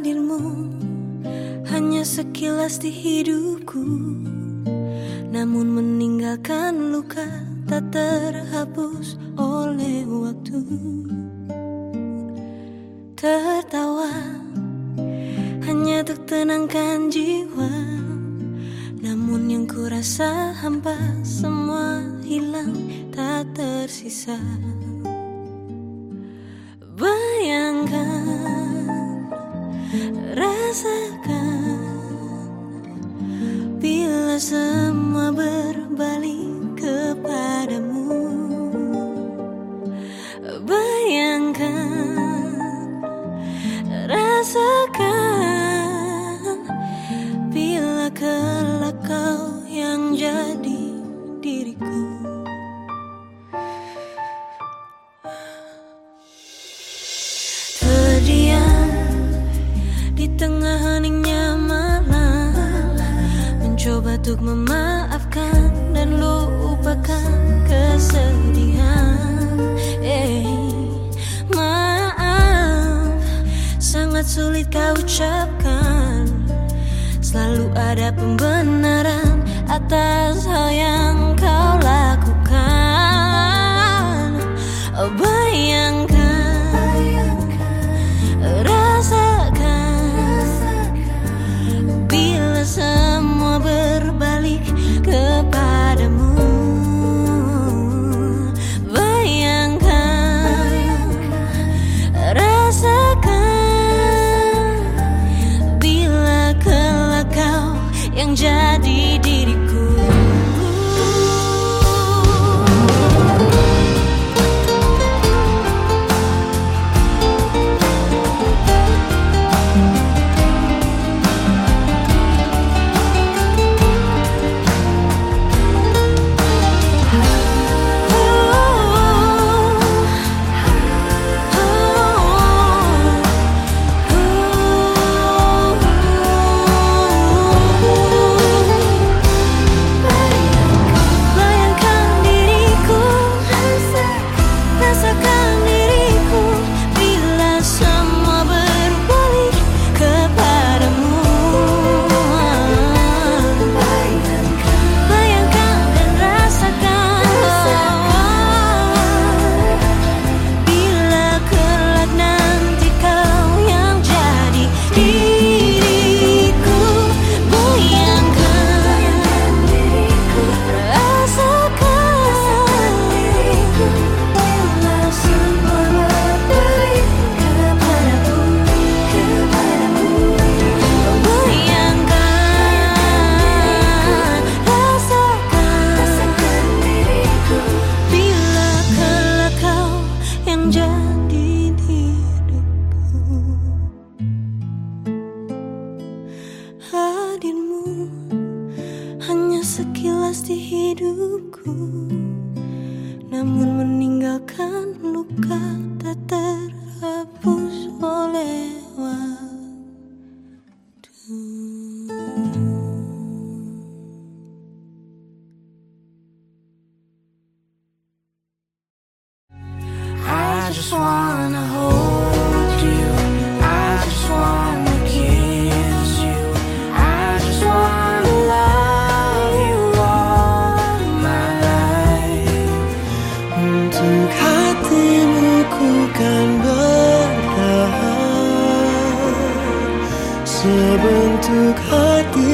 Hadirmu hanya sekilas di hidupku, namun meninggalkan luka tak terhapus oleh waktu. Tertawa hanya untuk tenangkan jiwa, namun yang ku rasa hampa, semua hilang tak tersisa. Bayangkan, rasakan, bila semua berbalik kepadamu. Bayangkan, rasakan, bila kelak kau yang jadi diriku. Terdiam di tengah heningnya malam, mencoba untuk memaafkan dan lupakan kesedihan. Maaf, sangat sulit kau ucapkan. Selalu ada pembenaran atas hal yang kau lakukan. Bayangkan, rasakan, bila semua berbalik kepadamu. Bayangkan, rasakan, bila kelak kau yang jadi diriku. Hadirmu hanya sekilas di hidupku, namun meninggalkan luka tak terhapus oleh waktu. I just wanna hold you, I just wanna kiss you, I just wanna love you all my life. Untuk hatimu ku kan bertahan, sebentuk hati